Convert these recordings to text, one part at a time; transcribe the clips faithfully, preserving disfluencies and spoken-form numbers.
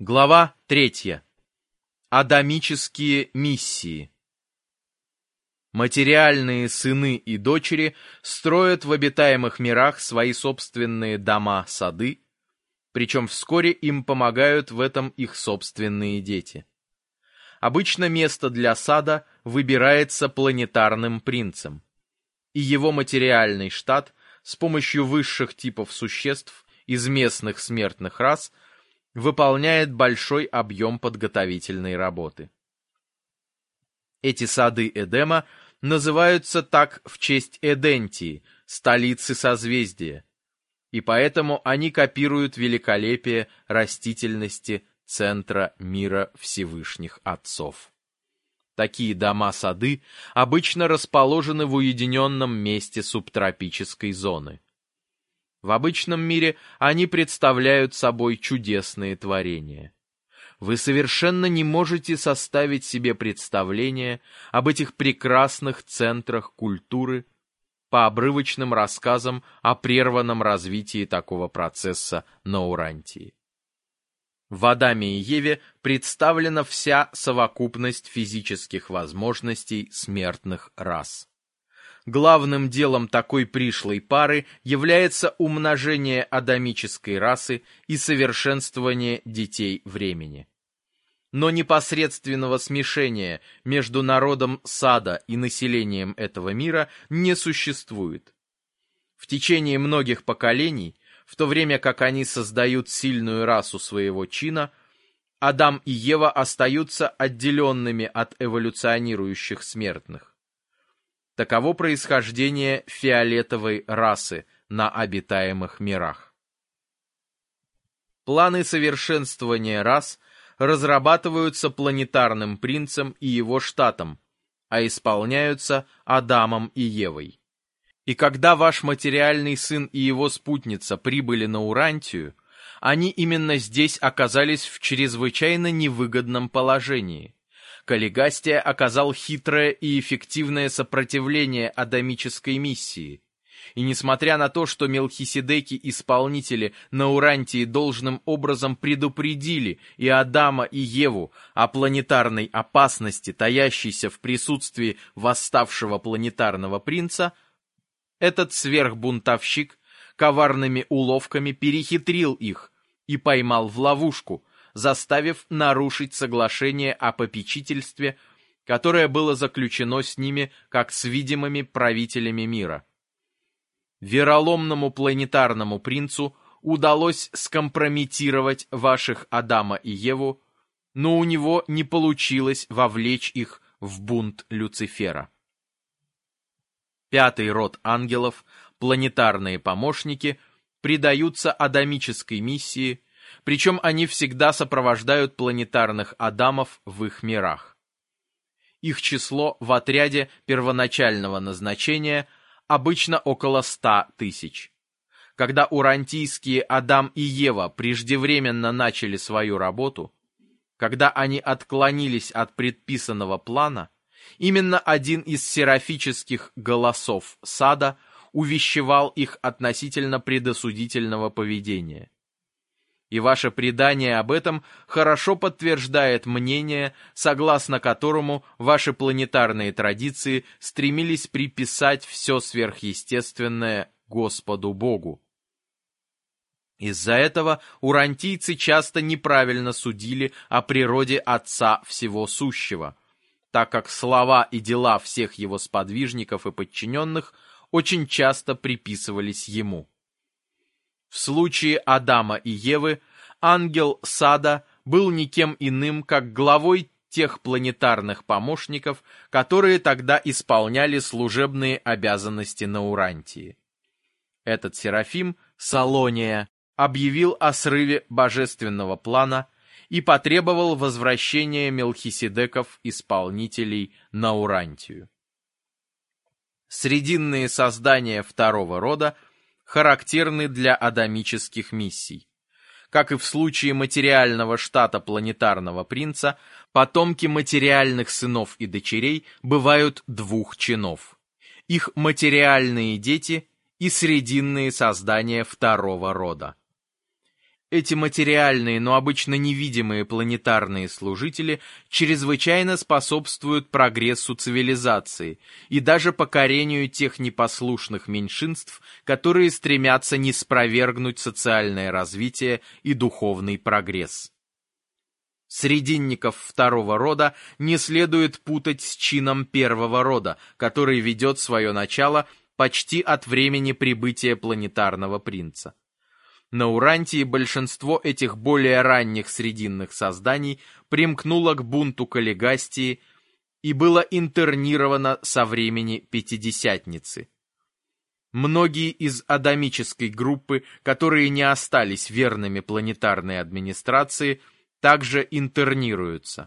Глава третья. Адамические миссии. Материальные сыны и дочери строят в обитаемых мирах свои собственные дома-сады, причем вскоре им помогают в этом их собственные дети. Обычно место для сада выбирается планетарным принцем, и его материальный штат с помощью высших типов существ из местных смертных рас выполняет большой объем подготовительной работы. Эти сады Эдема называются так в честь Эдентии, столицы созвездия, и поэтому они копируют великолепие растительности центра мира Всевышних Отцов. Такие дома-сады обычно расположены в уединенном месте субтропической зоны. В обычном мире они представляют собой чудесные творения. Вы совершенно не можете составить себе представление об этих прекрасных центрах культуры по обрывочным рассказам о прерванном развитии такого процесса на Урантии. В Адаме и Еве представлена вся совокупность физических возможностей смертных рас. Главным делом такой пришлой пары является умножение адамической расы и совершенствование детей времени. Но непосредственного смешения между народом сада и населением этого мира не существует. В течение многих поколений, в то время как они создают сильную расу своего чина, Адам и Ева остаются отделенными от эволюционирующих смертных. Таково происхождение фиолетовой расы на обитаемых мирах. Планы совершенствования рас разрабатываются планетарным принцем и его штатом, а исполняются Адамом и Евой. И когда ваш материальный сын и его спутница прибыли на Урантию, они именно здесь оказались в чрезвычайно невыгодном положении. Каллигастия оказал хитрое и эффективное сопротивление адамической миссии. И несмотря на то, что Мелхиседеки-исполнители на Урантии должным образом предупредили и Адама, и Еву о планетарной опасности, таящейся в присутствии восставшего планетарного принца, этот сверхбунтовщик коварными уловками перехитрил их и поймал в ловушку, заставив нарушить соглашение о попечительстве, которое было заключено с ними как с видимыми правителями мира. Вероломному планетарному принцу удалось скомпрометировать ваших Адама и Еву, но у него не получилось вовлечь их в бунт Люцифера. Пятый род ангелов, планетарные помощники, предаются адамической миссии, причем они всегда сопровождают планетарных Адамов в их мирах. Их число в отряде первоначального назначения обычно около ста тысяч. Когда урантийские Адам и Ева преждевременно начали свою работу, когда они отклонились от предписанного плана, именно один из серафических голосов сада увещевал их относительно предосудительного поведения. И ваше предание об этом хорошо подтверждает мнение, согласно которому ваши планетарные традиции стремились приписать все сверхъестественное Господу Богу. Из-за этого урантийцы часто неправильно судили о природе Отца Всего Сущего, так как слова и дела всех его сподвижников и подчиненных очень часто приписывались ему. В случае Адама и Евы ангел сада был никем иным, как главой тех планетарных помощников, которые тогда исполняли служебные обязанности на Урантии. Этот Серафим, Салония, объявил о срыве божественного плана и потребовал возвращения Мелхиседеков-исполнителей на Урантию. Срединные создания второго рода характерны для адамических миссий. Как и в случае материального штата планетарного принца, потомки материальных сынов и дочерей бывают двух чинов. Их материальные дети и срединные создания второго рода. Эти материальные, но обычно невидимые планетарные служители чрезвычайно способствуют прогрессу цивилизации и даже покорению тех непослушных меньшинств, которые стремятся ниспровергнуть социальное развитие и духовный прогресс. Срединников второго рода не следует путать с чином первого рода, который ведет свое начало почти от времени прибытия планетарного принца. На Урантии большинство этих более ранних срединных созданий примкнуло к бунту Каллигастии и было интернировано со времени Пятидесятницы. Многие из адамической группы, которые не остались верными планетарной администрации, также интернируются.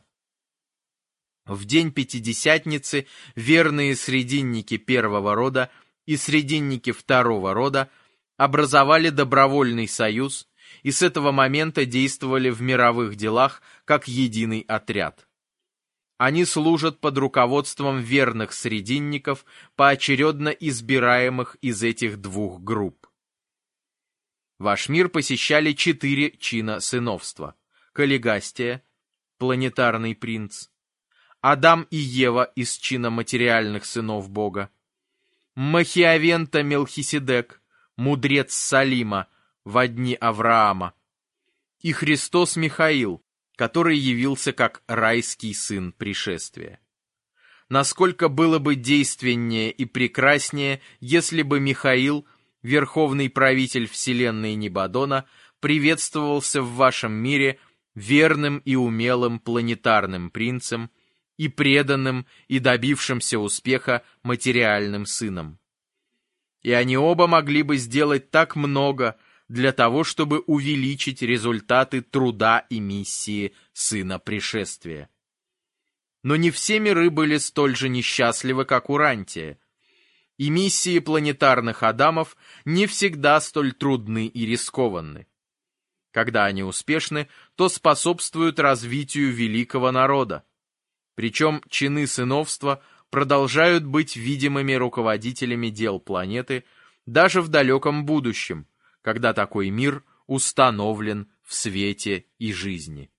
В день Пятидесятницы верные срединники первого рода и срединники второго рода образовали добровольный союз и с этого момента действовали в мировых делах как единый отряд. Они служат под руководством верных срединников, поочередно избираемых из этих двух групп. Ваш мир посещали четыре чина сыновства: Каллигастия, планетарный принц, Адам и Ева из чина материальных сынов Бога, Махиавента Мелхиседек, мудрец Салима во дни Авраама, и Христос Михаил, который явился как райский сын пришествия. Насколько было бы действеннее и прекраснее, если бы Михаил, верховный правитель вселенной Небадона, приветствовался в вашем мире верным и умелым планетарным принцем и преданным и добившимся успеха материальным сыном. И они оба могли бы сделать так много для того, чтобы увеличить результаты труда и миссии Сына Пришествия. Но не все миры были столь же несчастливы, как Урантия, и миссии планетарных Адамов не всегда столь трудны и рискованны. Когда они успешны, то способствуют развитию великого народа. Причем чины сыновства продолжают быть видимыми руководителями дел планеты даже в далеком будущем, когда такой мир установлен в свете и жизни.